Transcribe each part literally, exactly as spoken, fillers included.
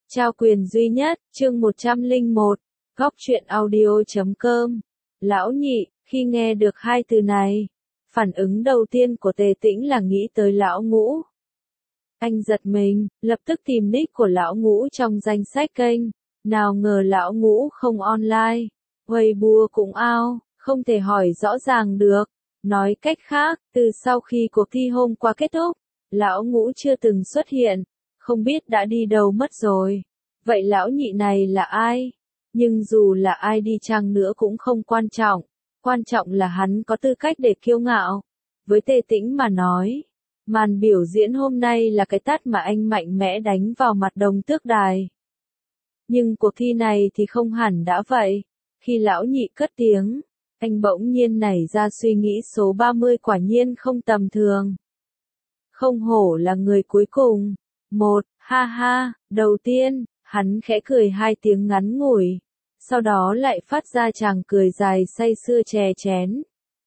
Trao quyền duy nhất, chương một trăm lẻ một, góc truyện audio chấm com. Lão nhị, khi nghe được hai từ này, phản ứng đầu tiên của Tề Tĩnh là nghĩ tới lão Ngũ. Anh giật mình, lập tức tìm nick của lão Ngũ trong danh sách kênh, nào ngờ lão Ngũ không online, Weibo cũng out, không thể hỏi rõ ràng được. Nói cách khác, từ sau khi cuộc thi hôm qua kết thúc, lão Ngũ chưa từng xuất hiện, không biết đã đi đâu mất rồi. Vậy lão nhị này là ai? Nhưng dù là ai đi chăng nữa cũng không quan trọng, quan trọng là hắn có tư cách để kiêu ngạo. Với Tề Tĩnh mà nói, màn biểu diễn hôm nay là cái tát mà anh mạnh mẽ đánh vào mặt Đồng Tước Đài. Nhưng cuộc thi này thì không hẳn đã vậy. Khi lão nhị cất tiếng, anh bỗng nhiên nảy ra suy nghĩ số ba mươi quả nhiên không tầm thường. Không hổ là người cuối cùng. Một, ha ha, đầu tiên, hắn khẽ cười hai tiếng ngắn ngủi, sau đó lại phát ra tràng cười dài say sưa chè chén.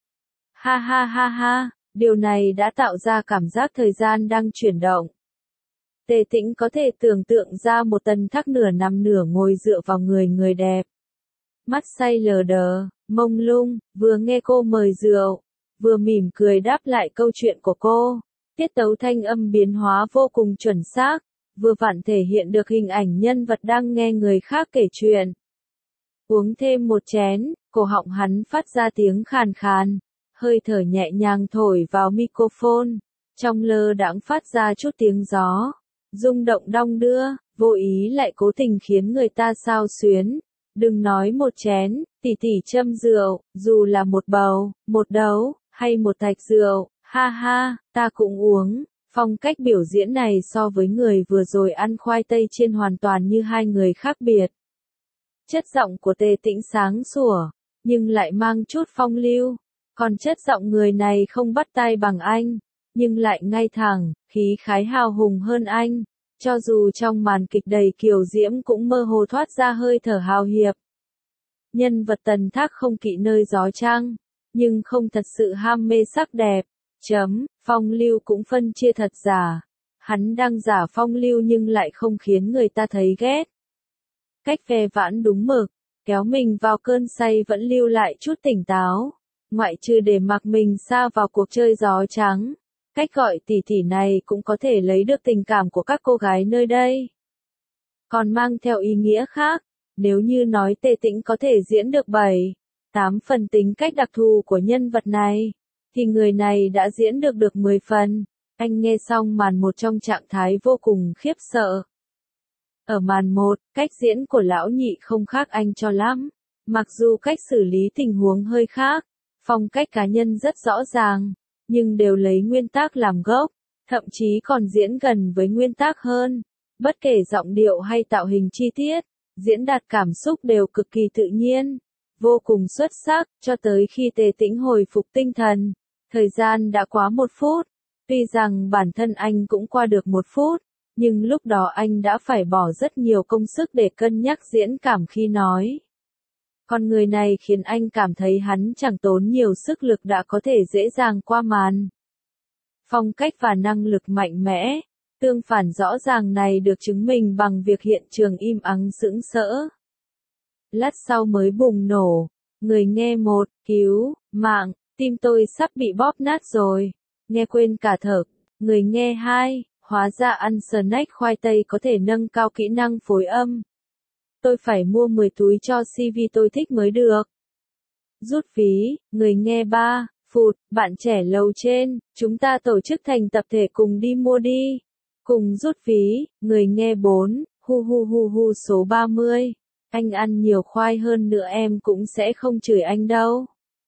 Ha ha ha ha, điều này đã tạo ra cảm giác thời gian đang chuyển động. Tề Tĩnh có thể tưởng tượng ra một Tần Thác nửa nằm nửa ngồi dựa vào người người đẹp. Mắt say lờ đờ, mông lung, vừa nghe cô mời rượu, vừa mỉm cười đáp lại câu chuyện của cô. Tiết tấu thanh âm biến hóa vô cùng chuẩn xác, vừa vặn thể hiện được hình ảnh nhân vật đang nghe người khác kể chuyện. Uống thêm một chén, cổ họng hắn phát ra tiếng khàn khàn, hơi thở nhẹ nhàng thổi vào microphone, trong lơ đãng phát ra chút tiếng gió, rung động đong đưa, vô ý lại cố tình khiến người ta xao xuyến. Đừng nói một chén, tỷ tỷ châm rượu, dù là một bầu, một đấu, hay một thạch rượu, ha ha, ta cũng uống. Phong cách biểu diễn này so với người vừa rồi ăn khoai tây chiên hoàn toàn như hai người khác biệt. Chất giọng của Tề Tĩnh sáng sủa, nhưng lại mang chút phong lưu. Còn chất giọng người này không bắt tai bằng anh, nhưng lại ngay thẳng, khí khái hào hùng hơn anh. Cho dù trong màn kịch đầy kiều diễm cũng mơ hồ thoát ra hơi thở hào hiệp. Nhân vật Tần Thác không kỵ nơi gió trăng, nhưng không thật sự ham mê sắc đẹp. Chấm, phong lưu cũng phân chia thật giả. Hắn đang giả phong lưu nhưng lại không khiến người ta thấy ghét. Cách ve vãn đúng mực, kéo mình vào cơn say vẫn lưu lại chút tỉnh táo. Ngoại trừ để mặc mình sa vào cuộc chơi gió trắng. Cách gọi tỷ tỷ này cũng có thể lấy được tình cảm của các cô gái nơi đây. Còn mang theo ý nghĩa khác, nếu như nói Tề Tĩnh có thể diễn được bảy, tám phần tính cách đặc thù của nhân vật này, thì người này đã diễn được được mười phần. Anh nghe xong màn một trong trạng thái vô cùng khiếp sợ. Ở màn một, cách diễn của lão nhị không khác anh cho lắm. Mặc dù cách xử lý tình huống hơi khác, phong cách cá nhân rất rõ ràng, nhưng đều lấy nguyên tắc làm gốc, thậm chí còn diễn gần với nguyên tắc hơn. Bất kể giọng điệu hay tạo hình chi tiết, diễn đạt cảm xúc đều cực kỳ tự nhiên, vô cùng xuất sắc, cho tới khi Tề Tĩnh hồi phục tinh thần. Thời gian đã quá một phút, tuy rằng bản thân anh cũng qua được một phút, nhưng lúc đó anh đã phải bỏ rất nhiều công sức để cân nhắc diễn cảm khi nói. Con người này khiến anh cảm thấy hắn chẳng tốn nhiều sức lực đã có thể dễ dàng qua màn. Phong cách và năng lực mạnh mẽ, tương phản rõ ràng này được chứng minh bằng việc hiện trường im ắng sững sỡ. Lát sau mới bùng nổ, người nghe một, cứu, mạng, tim tôi sắp bị bóp nát rồi, nghe quên cả thở. Người nghe hai, hóa ra ăn snack khoai tây có thể nâng cao kỹ năng phối âm. Tôi phải mua mười túi cho xê vê tôi thích mới được. Rút phí, người nghe ba, phụt, bạn trẻ lầu trên, chúng ta tổ chức thành tập thể cùng đi mua đi. Cùng rút phí, người nghe bốn, hu hu hu hu số ba mươi. Anh ăn nhiều khoai hơn nữa em cũng sẽ không chửi anh đâu.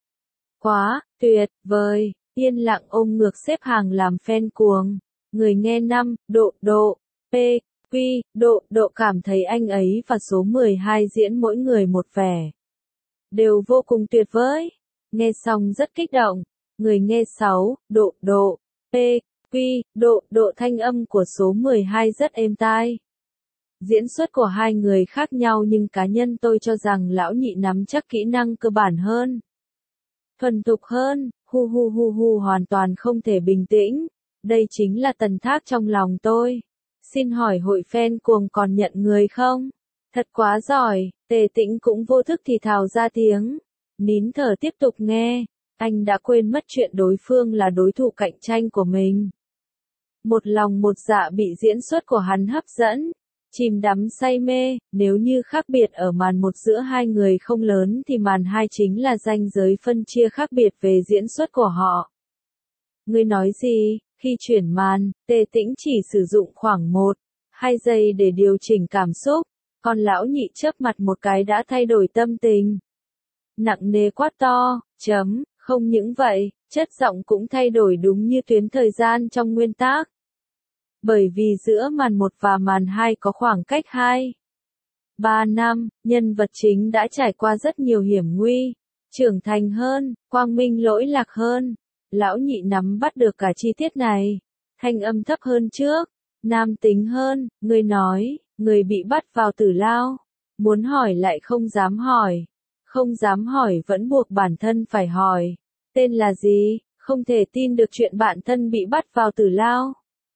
Quá, tuyệt, vời, yên lặng ôm ngược xếp hàng làm fan cuồng. Người nghe năm, độ, độ, p, quy, độ, độ cảm thấy anh ấy và số mười hai diễn mỗi người một vẻ. Đều vô cùng tuyệt vời. Nghe xong rất kích động. Người nghe sáu, độ, độ, p, quy, độ, độ thanh âm của số mười hai rất êm tai. Diễn xuất của hai người khác nhau nhưng cá nhân tôi cho rằng lão nhị nắm chắc kỹ năng cơ bản hơn. Thuần thục hơn, hu hu hu hu hoàn toàn không thể bình tĩnh. Đây chính là Tần Thác trong lòng tôi. Xin hỏi hội fan cuồng còn nhận người không? Thật quá giỏi, Tề Tĩnh cũng vô thức thì thào ra tiếng. Nín thở tiếp tục nghe, anh đã quên mất chuyện đối phương là đối thủ cạnh tranh của mình. Một lòng một dạ bị diễn xuất của hắn hấp dẫn, chìm đắm say mê, nếu như khác biệt ở màn một giữa hai người không lớn thì màn hai chính là ranh giới phân chia khác biệt về diễn xuất của họ. Ngươi nói gì? Khi chuyển màn, Tề Tĩnh chỉ sử dụng khoảng một, hai giây để điều chỉnh cảm xúc, còn lão nhị chớp mặt một cái đã thay đổi tâm tình. Nặng nề quát to, chấm, không những vậy, chất giọng cũng thay đổi đúng như tuyến thời gian trong nguyên tác. Bởi vì giữa màn một và màn hai có khoảng cách hai, ba năm, nhân vật chính đã trải qua rất nhiều hiểm nguy, trưởng thành hơn, quang minh lỗi lạc hơn. Lão nhị nắm bắt được cả chi tiết này, thanh âm thấp hơn trước, nam tính hơn, người nói, người bị bắt vào tử lao, muốn hỏi lại không dám hỏi, không dám hỏi vẫn buộc bản thân phải hỏi, tên là gì, không thể tin được chuyện bản thân bị bắt vào tử lao.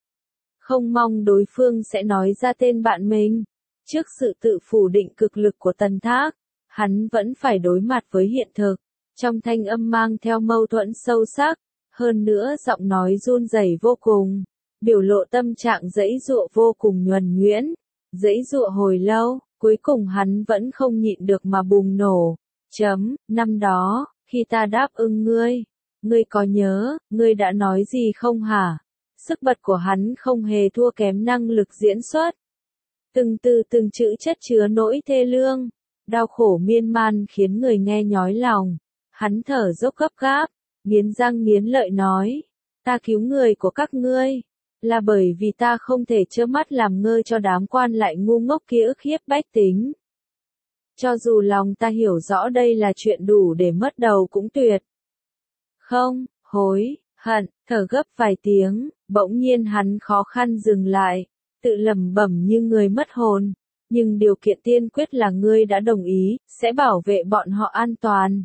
Không mong đối phương sẽ nói ra tên bạn mình, trước sự tự phủ định cực lực của Tần Thác, hắn vẫn phải đối mặt với hiện thực, trong thanh âm mang theo mâu thuẫn sâu sắc. Hơn nữa giọng nói run rẩy vô cùng, biểu lộ tâm trạng dãy dụa vô cùng nhuần nhuyễn, dãy dụa hồi lâu, cuối cùng hắn vẫn không nhịn được mà bùng nổ. Chấm, năm đó, khi ta đáp ứng ngươi, ngươi có nhớ, ngươi đã nói gì không hả? Sức bật của hắn không hề thua kém năng lực diễn xuất. Từng từ từng chữ chất chứa nỗi thê lương, đau khổ miên man khiến người nghe nhói lòng. Hắn thở dốc gấp gáp, nghiến răng nghiến lợi nói, ta cứu người của các ngươi, là bởi vì ta không thể trơ mắt làm ngơ cho đám quan lại ngu ngốc kia ức hiếp bách tính. Cho dù lòng ta hiểu rõ đây là chuyện đủ để mất đầu cũng tuyệt. Không, hối, hận, thở gấp vài tiếng, bỗng nhiên hắn khó khăn dừng lại, tự lẩm bẩm như người mất hồn, nhưng điều kiện tiên quyết là ngươi đã đồng ý, sẽ bảo vệ bọn họ an toàn.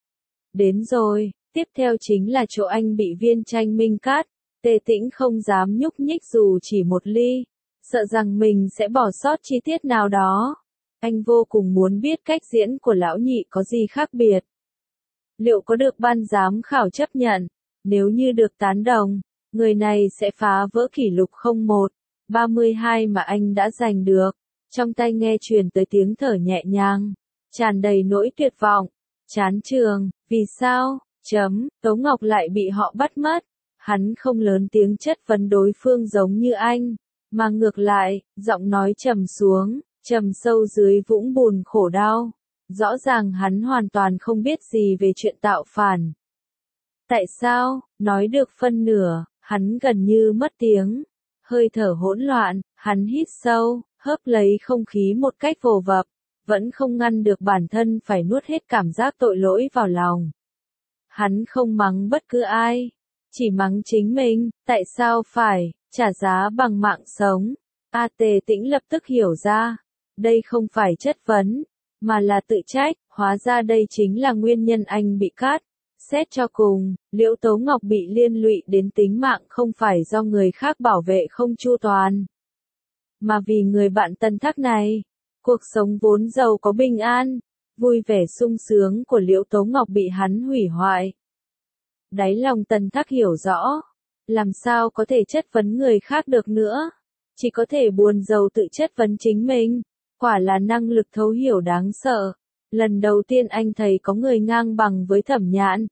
Đến rồi. Tiếp theo chính là chỗ anh bị viên tranh minh cát, Tề Tĩnh không dám nhúc nhích dù chỉ một ly, sợ rằng mình sẽ bỏ sót chi tiết nào đó. Anh vô cùng muốn biết cách diễn của lão nhị có gì khác biệt. Liệu có được ban giám khảo chấp nhận? Nếu như được tán đồng, người này sẽ phá vỡ kỷ lục không một, ba mươi hai mà anh đã giành được. Trong tai nghe truyền tới tiếng thở nhẹ nhàng, tràn đầy nỗi tuyệt vọng, chán trường, vì sao? Chấm, Tố Ngọc lại bị họ bắt mất. Hắn không lớn tiếng chất vấn đối phương giống như anh, mà ngược lại, giọng nói trầm xuống, trầm sâu dưới vũng bùn khổ đau. Rõ ràng hắn hoàn toàn không biết gì về chuyện tạo phản. Tại sao? Nói được phân nửa, hắn gần như mất tiếng. Hơi thở hỗn loạn, hắn hít sâu, hớp lấy không khí một cách vồ vập, vẫn không ngăn được bản thân phải nuốt hết cảm giác tội lỗi vào lòng. Hắn không mắng bất cứ ai, chỉ mắng chính mình, tại sao phải trả giá bằng mạng sống. A Tề Tĩnh lập tức hiểu ra, đây không phải chất vấn, mà là tự trách, hóa ra đây chính là nguyên nhân anh bị cắt. Xét cho cùng, Liễu Tố Ngọc bị liên lụy đến tính mạng không phải do người khác bảo vệ không chu toàn, mà vì người bạn Tần Thác này. Cuộc sống vốn giàu có bình an, vui vẻ sung sướng của Liễu Tố Ngọc bị hắn hủy hoại. Đáy lòng Tần Thác hiểu rõ, làm sao có thể chất vấn người khác được nữa, chỉ có thể buồn rầu tự chất vấn chính mình, quả là năng lực thấu hiểu đáng sợ. Lần đầu tiên anh thấy có người ngang bằng với Thẩm Nhạn.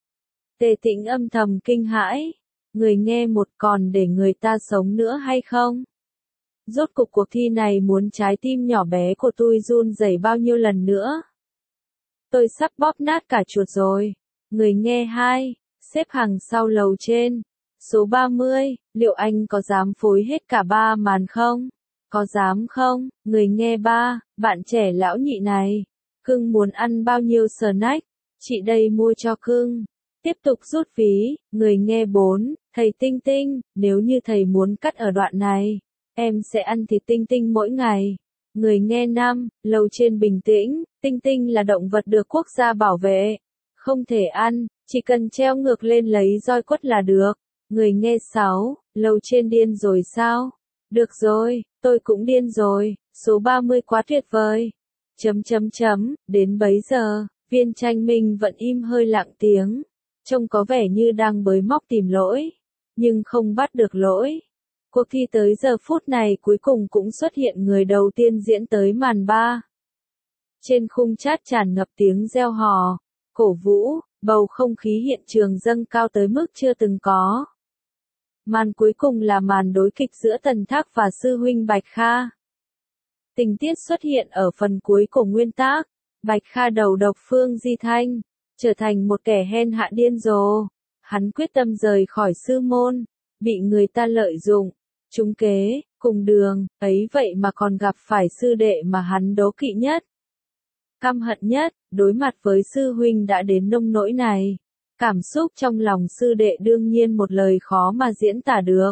Tề Tĩnh âm thầm kinh hãi, người nghe một còn để người ta sống nữa hay không? Rốt cục cuộc thi này muốn trái tim nhỏ bé của tôi run rẩy bao nhiêu lần nữa? Tôi sắp bóp nát cả chuột rồi. Người nghe hai, xếp hàng sau lầu trên. Số ba mươi, liệu anh có dám phối hết cả ba màn không? Có dám không? Người nghe ba, bạn trẻ lão nhị này. Cưng muốn ăn bao nhiêu snack? Chị đây mua cho cưng. Tiếp tục rút ví, người nghe bốn, thầy Tinh Tinh, nếu như thầy muốn cắt ở đoạn này, em sẽ ăn thịt Tinh Tinh mỗi ngày. Người nghe năm, lầu trên bình tĩnh, Tinh Tinh là động vật được quốc gia bảo vệ. Không thể ăn, chỉ cần treo ngược lên lấy roi quất là được. Người nghe sáu, lầu trên điên rồi sao? Được rồi, tôi cũng điên rồi, số ba mươi quá tuyệt vời. Chấm chấm chấm, đến bấy giờ, Viên Tranh Minh vẫn im hơi lặng tiếng, trông có vẻ như đang bới móc tìm lỗi, nhưng không bắt được lỗi. Cuộc thi tới giờ phút này cuối cùng cũng xuất hiện người đầu tiên diễn tới màn ba. Trên khung chat tràn ngập tiếng reo hò, cổ vũ, bầu không khí hiện trường dâng cao tới mức chưa từng có. Màn cuối cùng là màn đối kịch giữa Tần Thác và sư huynh Bạch Kha. Tình tiết xuất hiện ở phần cuối của nguyên tác, Bạch Kha đầu độc Phương Di Thanh, trở thành một kẻ hen hạ điên rồ. Hắn quyết tâm rời khỏi sư môn, bị người ta lợi dụng, trúng kế, cùng đường, ấy vậy mà còn gặp phải sư đệ mà hắn đố kỵ nhất. Căm hận nhất, đối mặt với sư huynh đã đến nông nỗi này. Cảm xúc trong lòng sư đệ đương nhiên một lời khó mà diễn tả được.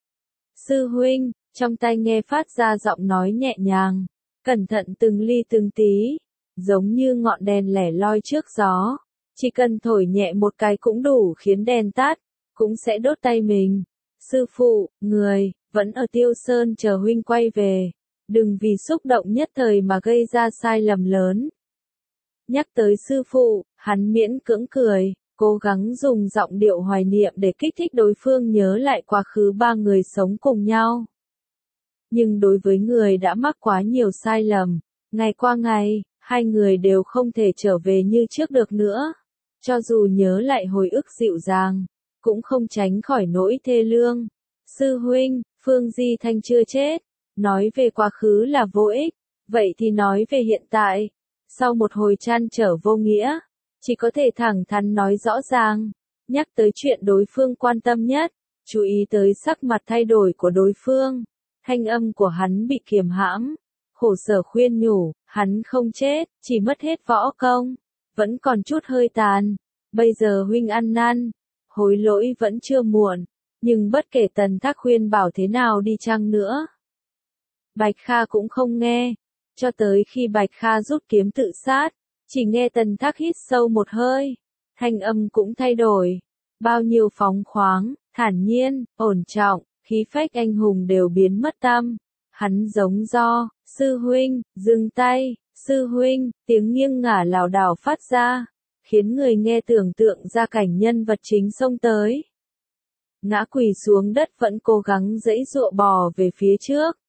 Sư huynh, trong tai nghe phát ra giọng nói nhẹ nhàng, cẩn thận từng ly từng tí, giống như ngọn đèn lẻ loi trước gió. Chỉ cần thổi nhẹ một cái cũng đủ khiến đèn tắt, cũng sẽ đốt tay mình. Sư phụ, người, vẫn ở Tiêu Sơn chờ huynh quay về. Đừng vì xúc động nhất thời mà gây ra sai lầm lớn. Nhắc tới sư phụ, hắn miễn cưỡng cười, cố gắng dùng giọng điệu hoài niệm để kích thích đối phương nhớ lại quá khứ ba người sống cùng nhau. Nhưng đối với người đã mắc quá nhiều sai lầm, ngày qua ngày, hai người đều không thể trở về như trước được nữa. Cho dù nhớ lại hồi ức dịu dàng, cũng không tránh khỏi nỗi thê lương. Sư huynh, Phương Di Thanh chưa chết, nói về quá khứ là vô ích, vậy thì nói về hiện tại. Sau một hồi trăn trở vô nghĩa, chỉ có thể thẳng thắn nói rõ ràng, nhắc tới chuyện đối phương quan tâm nhất, chú ý tới sắc mặt thay đổi của đối phương. Thanh âm của hắn bị kiềm hãm, khổ sở khuyên nhủ, hắn không chết, chỉ mất hết võ công, vẫn còn chút hơi tàn. Bây giờ huynh ăn năn, hối lỗi vẫn chưa muộn, nhưng bất kể Tần Thác khuyên bảo thế nào đi chăng nữa, Bạch Kha cũng không nghe, cho tới khi Bạch Kha rút kiếm tự sát, chỉ nghe Tần Thác hít sâu một hơi, thanh âm cũng thay đổi, bao nhiêu phóng khoáng, thản nhiên, ổn trọng, khí phách anh hùng đều biến mất tăm. Hắn giống do, sư huynh, dừng tay, sư huynh, tiếng nghiêng ngả lảo đảo phát ra, khiến người nghe tưởng tượng ra cảnh nhân vật chính xông tới. Ngã quỳ xuống đất vẫn cố gắng giãy giụa bò về phía trước.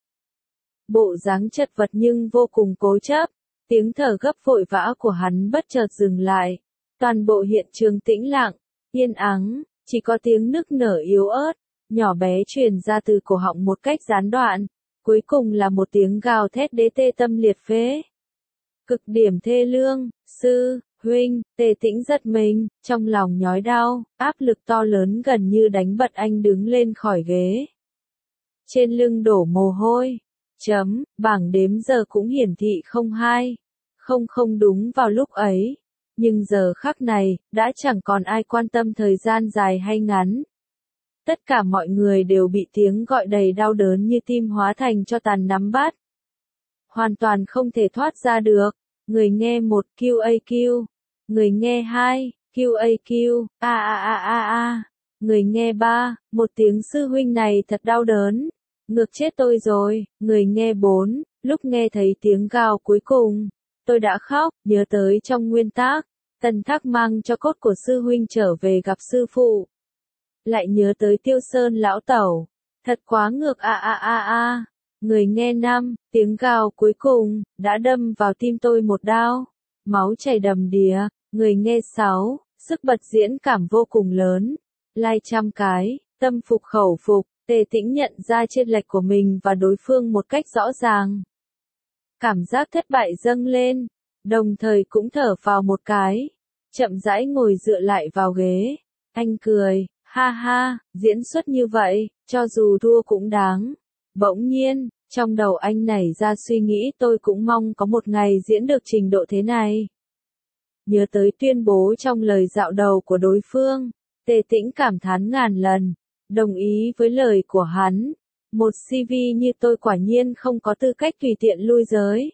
Bộ dáng chật vật nhưng vô cùng cố chấp, tiếng thở gấp vội vã của hắn bất chợt dừng lại. Toàn bộ hiện trường tĩnh lặng, yên ắng, chỉ có tiếng nức nở yếu ớt, nhỏ bé truyền ra từ cổ họng một cách gián đoạn. Cuối cùng là một tiếng gào thét đế tê tâm liệt phế. Cực điểm thê lương, sư, huynh, Tề Tĩnh giật mình, trong lòng nhói đau, áp lực to lớn gần như đánh bật anh đứng lên khỏi ghế. Trên lưng đổ mồ hôi. Chấm, bảng đếm giờ cũng hiển thị không hai. Không không đúng vào lúc ấy. Nhưng giờ khắc này, đã chẳng còn ai quan tâm thời gian dài hay ngắn. Tất cả mọi người đều bị tiếng gọi đầy đau đớn như tim hóa thành cho tàn nắm bắt. Hoàn toàn không thể thoát ra được. Người nghe một Q A Q. Người nghe hai, Q A Q, a a a a a. Người nghe ba, một tiếng sư huynh này thật đau đớn. Ngược chết tôi rồi. Người nghe bốn, lúc nghe thấy tiếng gào cuối cùng, tôi đã khóc, nhớ tới trong nguyên tác, Tần Thác mang cho cốt của sư huynh trở về gặp sư phụ. Lại nhớ tới Tiêu Sơn lão tẩu, thật quá ngược a a a a. Người nghe năm, tiếng gào cuối cùng, đã đâm vào tim tôi một đao, máu chảy đầm đìa. Người nghe sáu, sức bật diễn cảm vô cùng lớn, lai trăm cái, tâm phục khẩu phục, Tề Tĩnh nhận ra chênh lệch của mình và đối phương một cách rõ ràng. Cảm giác thất bại dâng lên, đồng thời cũng thở phào một cái, chậm rãi ngồi dựa lại vào ghế. Anh cười, ha ha, diễn xuất như vậy, cho dù thua cũng đáng. Bỗng nhiên, trong đầu anh nảy ra suy nghĩ tôi cũng mong có một ngày diễn được trình độ thế này. Nhớ tới tuyên bố trong lời dạo đầu của đối phương, Tề Tĩnh cảm thán ngàn lần, đồng ý với lời của hắn. Một xê vê như tôi quả nhiên không có tư cách tùy tiện lui giới.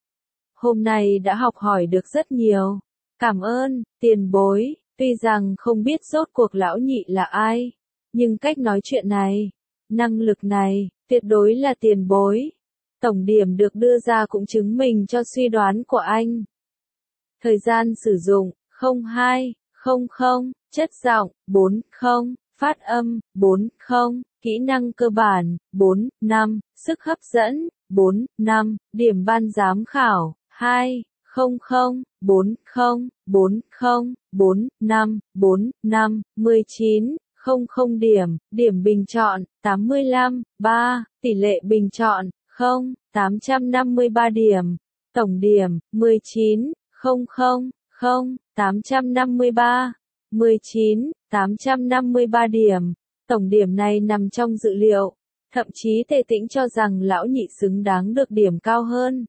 Hôm nay đã học hỏi được rất nhiều. Cảm ơn, tiền bối, tuy rằng không biết rốt cuộc lão nhị là ai, nhưng cách nói chuyện này, Năng lực này, tuyệt đối là tiền bối. Tổng điểm được đưa ra cũng chứng minh cho suy đoán của anh. Thời gian sử dụng, không hai, không không, chất giọng, bốn không, phát âm, bốn không, kỹ năng cơ bản, bốn năm, sức hấp dẫn, bốn năm, điểm ban giám khảo, hai, không không, bốn không, bốn không, bốn năm, bốn năm, mười chín, không không điểm, điểm bình chọn, tám mươi lăm, ba, tỷ lệ bình chọn, không, tám trăm năm mươi ba điểm, tổng điểm, mười chín, không không, không, tám trăm năm mươi ba, mười chín, tám trăm năm mươi ba điểm, tổng điểm này nằm trong dự liệu, thậm chí Tề Tĩnh cho rằng lão nhị xứng đáng được điểm cao hơn.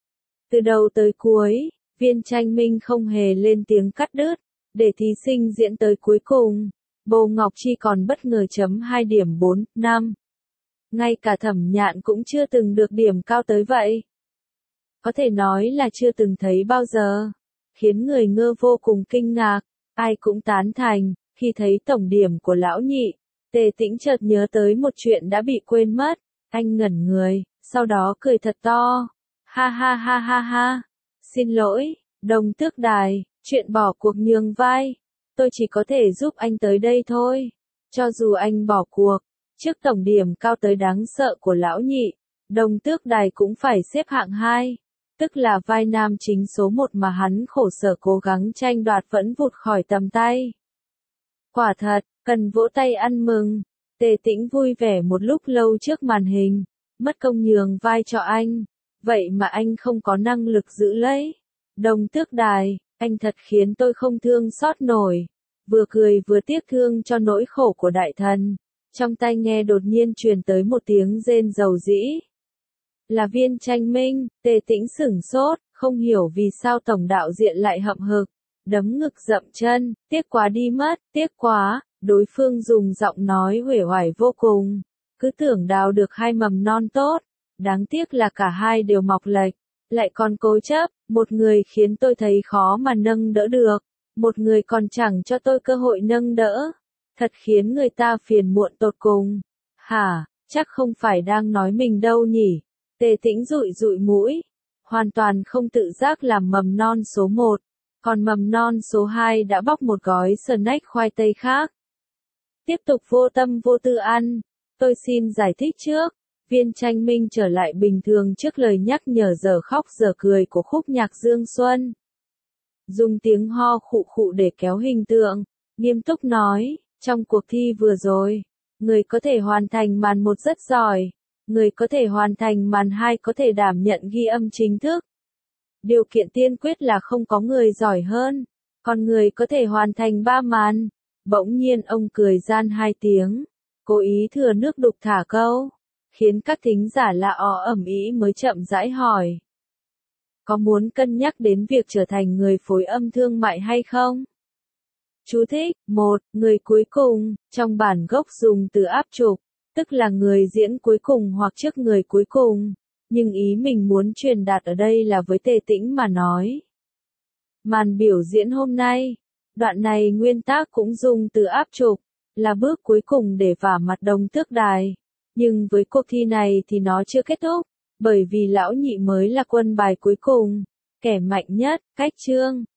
Từ đầu tới cuối, Viên Tranh Minh không hề lên tiếng cắt đứt, để thí sinh diễn tới cuối cùng, Bồ Ngọc Chi còn bất ngờ chấm hai điểm bốn, năm. Ngay cả Thẩm Nhạn cũng chưa từng được điểm cao tới vậy. Có thể nói là chưa từng thấy bao giờ, khiến người ngơ vô cùng kinh ngạc, ai cũng tán thành, khi thấy tổng điểm của lão nhị, Tề Tĩnh chợt nhớ tới một chuyện đã bị quên mất, anh ngẩn người, sau đó cười thật to, ha ha ha ha ha, xin lỗi, Đồng Tước Đài, chuyện bỏ cuộc nhường vai, tôi chỉ có thể giúp anh tới đây thôi, cho dù anh bỏ cuộc, trước tổng điểm cao tới đáng sợ của lão nhị, Đồng Tước Đài cũng phải xếp hạng hai. Tức là vai nam chính số một mà hắn khổ sở cố gắng tranh đoạt vẫn vụt khỏi tầm tay. Quả thật, cần vỗ tay ăn mừng. Tề Tĩnh vui vẻ một lúc lâu trước màn hình, mất công nhường vai cho anh. Vậy mà anh không có năng lực giữ lấy. Đồng Tước Đài, anh thật khiến tôi không thương xót nổi. Vừa cười vừa tiếc thương cho nỗi khổ của đại thần. Trong tai nghe đột nhiên truyền tới một tiếng rên rầu rĩ. Là Viên Tranh Minh, Tề Tĩnh sửng sốt, không hiểu vì sao tổng đạo diện lại hậm hực, đấm ngực dậm chân, tiếc quá đi mất, tiếc quá, đối phương dùng giọng nói uể oải vô cùng, cứ tưởng đào được hai mầm non tốt, đáng tiếc là cả hai đều mọc lệch, lại còn cố chấp, một người khiến tôi thấy khó mà nâng đỡ được, một người còn chẳng cho tôi cơ hội nâng đỡ, thật khiến người ta phiền muộn tột cùng. Hả, chắc không phải đang nói mình đâu nhỉ? Tề Tĩnh dụi dụi mũi, hoàn toàn không tự giác làm mầm non số một, còn mầm non số hai đã bóc một gói snack khoai tây khác. Tiếp tục vô tâm vô tư ăn, tôi xin giải thích trước, Viên Tranh Minh trở lại bình thường trước lời nhắc nhở giờ khóc giờ cười của khúc nhạc Dương Xuân. Dùng tiếng ho khụ khụ để kéo hình tượng, nghiêm túc nói, trong cuộc thi vừa rồi, người có thể hoàn thành màn một rất giỏi. Người có thể hoàn thành màn hai có thể đảm nhận ghi âm chính thức. Điều kiện tiên quyết là không có người giỏi hơn, còn người có thể hoàn thành ba màn. Bỗng nhiên ông cười gian hai tiếng, cố ý thừa nước đục thả câu, khiến các thính giả lạ ó ầm ĩ mới chậm rãi hỏi. Có muốn cân nhắc đến việc trở thành người phối âm thương mại hay không? Chú thích, một, người cuối cùng, trong bản gốc dùng từ áp trục. Tức là người diễn cuối cùng hoặc trước người cuối cùng, nhưng ý mình muốn truyền đạt ở đây là với Tề Tĩnh mà nói. Màn biểu diễn hôm nay, đoạn này nguyên tác cũng dùng từ áp trục, là bước cuối cùng để vả mặt Đồng Tước Đài, nhưng với cuộc thi này thì nó chưa kết thúc, bởi vì lão nhị mới là quân bài cuối cùng, kẻ mạnh nhất, cách chương.